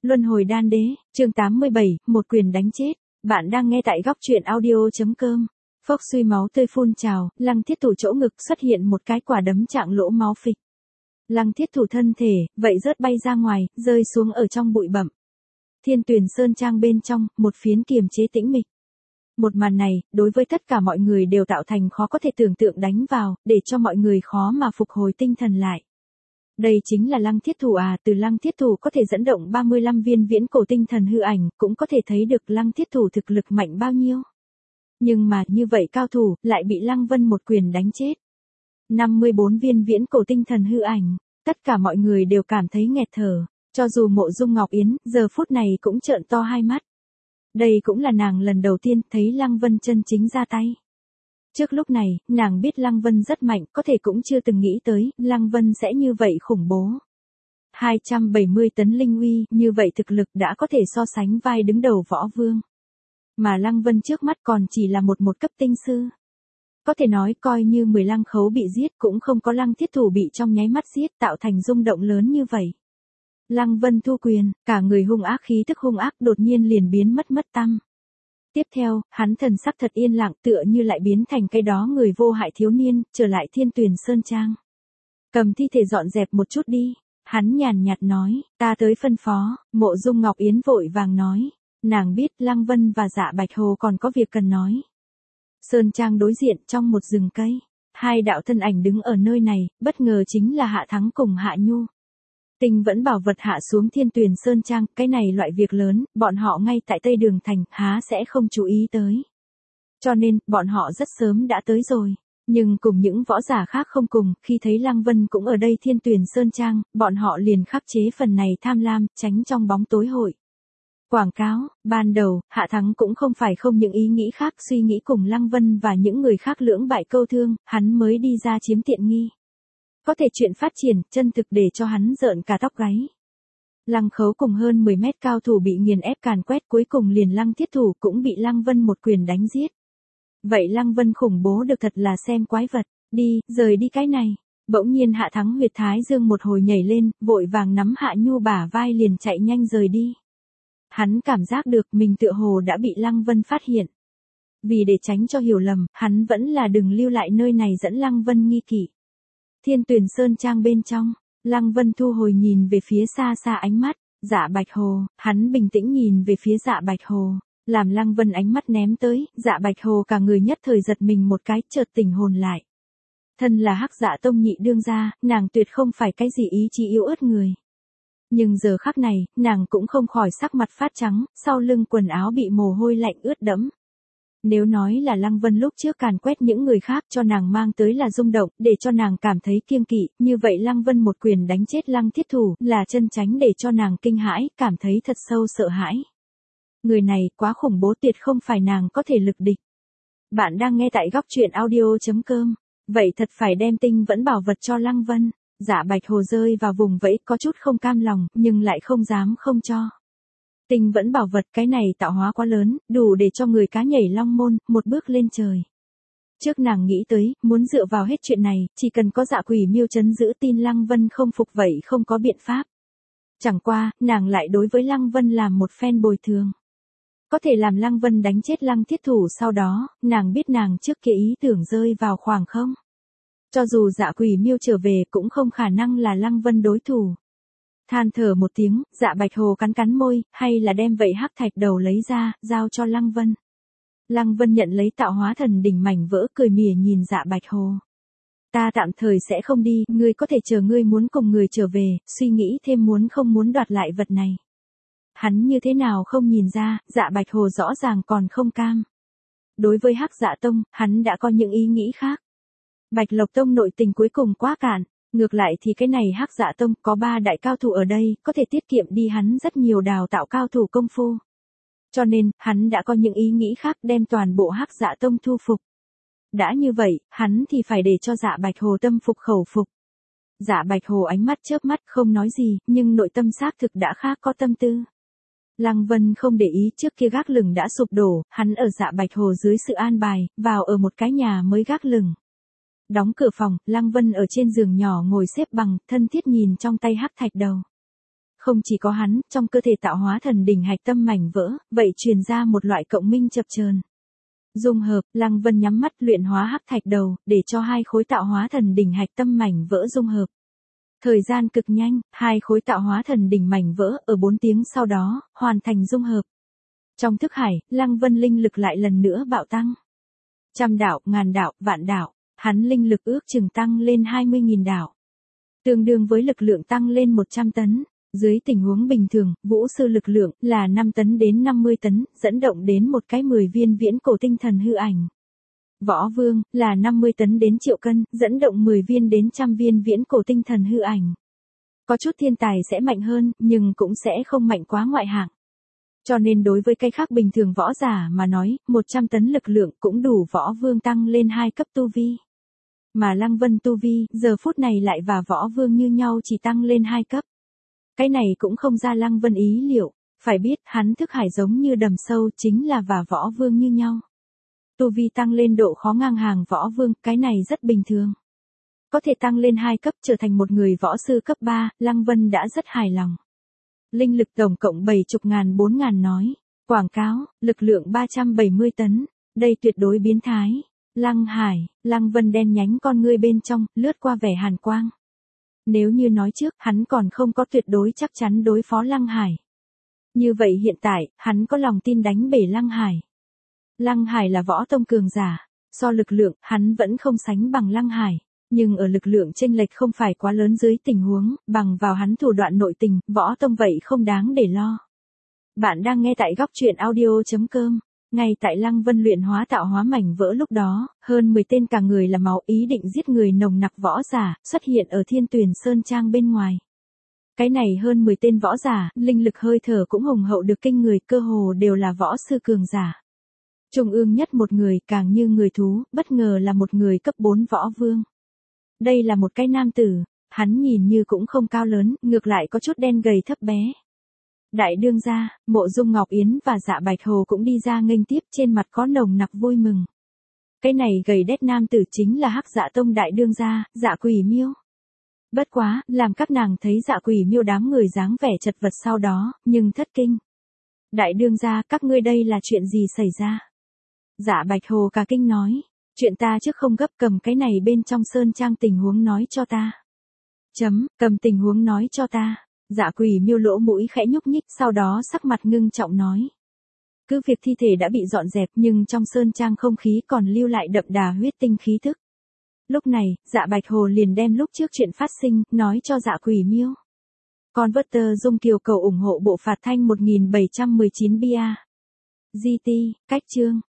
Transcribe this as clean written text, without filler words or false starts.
Luân hồi đan đế, chương 87, một quyền đánh chết. Bạn đang nghe tại góc truyện audio.com. Phốc suy máu tươi phun trào, Lăng Thiết Thủ chỗ ngực xuất hiện một cái quả đấm trạng lỗ máu phịch. Lăng Thiết Thủ thân thể, vậy rớt bay ra ngoài, rơi xuống ở trong bụi bặm. Thiên Tuyền Sơn Trang bên trong, một phiến kiềm chế tĩnh mịch. Một màn này, đối với tất cả mọi người đều tạo thành khó có thể tưởng tượng đánh vào, để cho mọi người khó mà phục hồi tinh thần lại. Đây chính là Lăng Thiết Thủ à, từ Lăng Thiết Thủ có thể dẫn động 35 viên viễn cổ tinh thần hư ảnh, cũng có thể thấy được Lăng Thiết Thủ thực lực mạnh bao nhiêu. Nhưng mà, như vậy cao thủ, lại bị Lăng Vân một quyền đánh chết. 54 viên viễn cổ tinh thần hư ảnh, tất cả mọi người đều cảm thấy nghẹt thở, cho dù Mộ Dung Ngọc Yến, giờ phút này cũng trợn to hai mắt. Đây cũng là nàng lần đầu tiên thấy Lăng Vân chân chính ra tay. Trước lúc này, nàng biết Lăng Vân rất mạnh, có thể cũng chưa từng nghĩ tới, Lăng Vân sẽ như vậy khủng bố. 270 tấn linh uy, như vậy thực lực đã có thể so sánh vai đứng đầu võ vương. Mà Lăng Vân trước mắt còn chỉ là một cấp tinh sư. Có thể nói coi như 10 Lăng Khấu bị giết cũng không có Lăng Thiết Thủ bị trong nháy mắt giết tạo thành rung động lớn như vậy. Lăng Vân thu quyền, cả người hung ác khí tức hung ác đột nhiên liền biến mất tăm. Tiếp theo, hắn thần sắc thật yên lặng tựa như lại biến thành cái đó người vô hại thiếu niên, trở lại Thiên Tuyền Sơn Trang. Cầm thi thể dọn dẹp một chút đi. Hắn nhàn nhạt nói, ta tới phân phó. Mộ Dung Ngọc Yến vội vàng nói. Nàng biết Lăng Vân và Dạ Bạch Hồ còn có việc cần nói. Sơn Trang đối diện trong một rừng cây. Hai đạo thân ảnh đứng ở nơi này, bất ngờ chính là Hạ Thắng cùng Hạ Nhu. Tinh vẫn bảo vật hạ xuống Thiên Tuyền Sơn Trang, cái này loại việc lớn, bọn họ ngay tại Tây Đường Thành, há sẽ không chú ý tới. Cho nên, bọn họ rất sớm đã tới rồi. Nhưng cùng những võ giả khác không cùng, khi thấy Lăng Vân cũng ở đây Thiên Tuyền Sơn Trang, bọn họ liền khắc chế phần này tham lam, tránh trong bóng tối hội. Quảng cáo, ban đầu, Hạ Thắng cũng không phải không những ý nghĩ khác suy nghĩ cùng Lăng Vân và những người khác lưỡng bại câu thương, hắn mới đi ra chiếm tiện nghi. Có thể chuyện phát triển, chân thực để cho hắn rợn cả tóc gáy. Lăng Khấu cùng hơn 10 mét cao thủ bị nghiền ép càn quét cuối cùng liền Lăng Thiết Thủ cũng bị Lăng Vân một quyền đánh giết. Vậy Lăng Vân khủng bố được thật là xem quái vật, đi, rời đi cái này. Bỗng nhiên Hạ Thắng huyệt thái dương một hồi nhảy lên, vội vàng nắm Hạ Nhu bả vai liền chạy nhanh rời đi. Hắn cảm giác được mình tựa hồ đã bị Lăng Vân phát hiện. Vì để tránh cho hiểu lầm, hắn vẫn là đừng lưu lại nơi này dẫn Lăng Vân nghi kỵ. Thiên Tuyền Sơn Trang bên trong, Lăng Vân thu hồi nhìn về phía xa xa ánh mắt, Dạ Bạch Hồ, hắn bình tĩnh nhìn về phía Dạ Bạch Hồ, làm Lăng Vân ánh mắt ném tới, Dạ Bạch Hồ cả người nhất thời giật mình một cái, chợt tỉnh hồn lại. Thân là Hắc Dạ Tông nhị đương gia, nàng tuyệt không phải cái gì ý chí yếu ớt người. Nhưng giờ khắc này, nàng cũng không khỏi sắc mặt phát trắng, sau lưng quần áo bị mồ hôi lạnh ướt đẫm. Nếu nói là Lăng Vân lúc trước càn quét những người khác cho nàng mang tới là rung động, để cho nàng cảm thấy kiêng kỵ, như vậy Lăng Vân một quyền đánh chết Lăng Thiết Thủ là chân tránh để cho nàng kinh hãi, cảm thấy thật sâu sợ hãi. Người này quá khủng bố tuyệt không phải nàng có thể lực địch. Bạn đang nghe tại góc truyện audio.com, vậy thật phải đem tinh vẫn bảo vật cho Lăng Vân. Dạ Bạch Hồ rơi vào vùng vẫy có chút không cam lòng, nhưng lại không dám không cho. Tinh vẫn bảo vật cái này tạo hóa quá lớn, đủ để cho người cá nhảy long môn, một bước lên trời. Trước nàng nghĩ tới, muốn dựa vào hết chuyện này, chỉ cần có Dạ Quỷ Miêu trấn giữ tin Lăng Vân không phục vậy không có biện pháp. Chẳng qua, nàng lại đối với Lăng Vân làm một phen bồi thường. Có thể làm Lăng Vân đánh chết Lăng Thiết Thủ sau đó, nàng biết nàng trước kia ý tưởng rơi vào khoảng không. Cho dù Dạ Quỷ Miêu trở về cũng không khả năng là Lăng Vân đối thủ. Than thở một tiếng, Dạ Bạch Hồ cắn môi, hay là đem vậy hắc thạch đầu lấy ra, giao cho Lăng Vân. Lăng Vân nhận lấy tạo hóa thần đỉnh mảnh vỡ cười mỉa nhìn Dạ Bạch Hồ. Ta tạm thời sẽ không đi, ngươi có thể chờ ngươi muốn cùng người trở về, suy nghĩ thêm muốn không muốn đoạt lại vật này. Hắn như thế nào không nhìn ra, Dạ Bạch Hồ rõ ràng còn không cam. Đối với Hắc Dạ Tông, hắn đã có những ý nghĩ khác. Bạch Lộc Tông nội tình cuối cùng quá cạn. Ngược lại thì cái này Hắc Dạ Tông có 3 đại cao thủ ở đây, có thể tiết kiệm đi hắn rất nhiều đào tạo cao thủ công phu. Cho nên, hắn đã có những ý nghĩ khác đem toàn bộ Hắc Dạ Tông thu phục. Đã như vậy, hắn thì phải để cho Dạ Bạch Hồ tâm phục khẩu phục. Dạ Bạch Hồ ánh mắt chớp mắt không nói gì, nhưng nội tâm xác thực đã khác có tâm tư. Lăng Vân không để ý trước kia gác lửng đã sụp đổ, hắn ở Dạ Bạch Hồ dưới sự an bài, vào ở một cái nhà mới gác lửng. Đóng cửa phòng, Lăng Vân ở trên giường nhỏ ngồi xếp bằng, thân thiết nhìn trong tay hắc thạch đầu. Không chỉ có hắn, trong cơ thể tạo hóa thần đỉnh hạch tâm mảnh vỡ, vậy truyền ra một loại cộng minh chập chờn. Dung hợp, Lăng Vân nhắm mắt luyện hóa hắc thạch đầu, để cho hai khối tạo hóa thần đỉnh hạch tâm mảnh vỡ dung hợp. Thời gian cực nhanh, hai khối tạo hóa thần đỉnh mảnh vỡ ở 4 tiếng sau đó, hoàn thành dung hợp. Trong thức hải, Lăng Vân linh lực lại lần nữa bạo tăng. Trăm đạo, ngàn đạo, vạn đạo, hắn linh lực ước chừng tăng lên 20.000 đạo. Tương đương với lực lượng tăng lên 100 tấn. Dưới tình huống bình thường, vũ sư lực lượng là 5 tấn đến 50 tấn, dẫn động đến một cái 10 viên viễn cổ tinh thần hư ảnh. Võ vương là 50 tấn đến triệu cân, dẫn động 10 viên đến trăm viên viễn cổ tinh thần hư ảnh. Có chút thiên tài sẽ mạnh hơn, nhưng cũng sẽ không mạnh quá ngoại hạng. Cho nên đối với cái khác bình thường võ giả mà nói, 100 tấn lực lượng cũng đủ võ vương tăng lên 2 cấp tu vi. Mà Lăng Vân tu vi, giờ phút này lại và võ vương như nhau chỉ tăng lên 2 cấp. Cái này cũng không ra Lăng Vân ý liệu, phải biết hắn thức hải giống như đầm sâu chính là và võ vương như nhau. Tu vi tăng lên độ khó ngang hàng võ vương, cái này rất bình thường. Có thể tăng lên 2 cấp trở thành một người võ sư cấp 3, Lăng Vân đã rất hài lòng. Linh lực tổng cộng 70.000-4.000 nói. Quảng cáo, lực lượng 370 tấn, đây tuyệt đối biến thái. Lăng Hải, Lăng Vân đen nhánh con ngươi bên trong, lướt qua vẻ hàn quang. Nếu như nói trước, hắn còn không có tuyệt đối chắc chắn đối phó Lăng Hải. Như vậy hiện tại, hắn có lòng tin đánh bể Lăng Hải. Lăng Hải là võ tông cường giả, so lực lượng, hắn vẫn không sánh bằng Lăng Hải. Nhưng ở lực lượng chênh lệch không phải quá lớn dưới tình huống, bằng vào hắn thủ đoạn nội tình, võ tông vậy không đáng để lo. Bạn đang nghe tại góc truyện audio.com. Ngay tại Lăng Vân luyện hóa tạo hóa mảnh vỡ lúc đó, hơn 10 tên cả người là máu ý định giết người nồng nặc võ giả, xuất hiện ở Thiên Tuyền Sơn Trang bên ngoài. Cái này hơn 10 tên võ giả, linh lực hơi thở cũng hùng hậu được kinh người, cơ hồ đều là võ sư cường giả. Trung ương nhất một người, càng như người thú, bất ngờ là một người cấp 4 võ vương. Đây là một cái nam tử, hắn nhìn như cũng không cao lớn, ngược lại có chút đen gầy thấp bé. Đại đương gia, Mộ Dung Ngọc Yến và Dạ Bạch Hồ cũng đi ra nghênh tiếp, trên mặt có nồng nặc vui mừng. Cái này gầy đét nam tử chính là Hắc Dạ Tông đại đương gia, Dạ Quỷ Miêu. Bất quá, làm các nàng thấy Dạ Quỷ Miêu đám người dáng vẻ chật vật sau đó, nhưng thất kinh. Đại đương gia, các ngươi đây là chuyện gì xảy ra? Dạ Bạch Hồ cả kinh nói, chuyện ta trước không gấp, cầm cái này bên trong sơn trang tình huống nói cho ta. Cầm tình huống nói cho ta. Dạ Quỷ Miêu lỗ mũi khẽ nhúc nhích, sau đó sắc mặt ngưng trọng nói. Cứ việc thi thể đã bị dọn dẹp nhưng trong sơn trang không khí còn lưu lại đậm đà huyết tinh khí thức. Lúc này, Dạ Bạch Hồ liền đem lúc trước chuyện phát sinh, nói cho Dạ Quỷ Miêu. Converter Dung Kiều cầu ủng hộ bộ phạt thanh 1719 bia. GT, cách chương.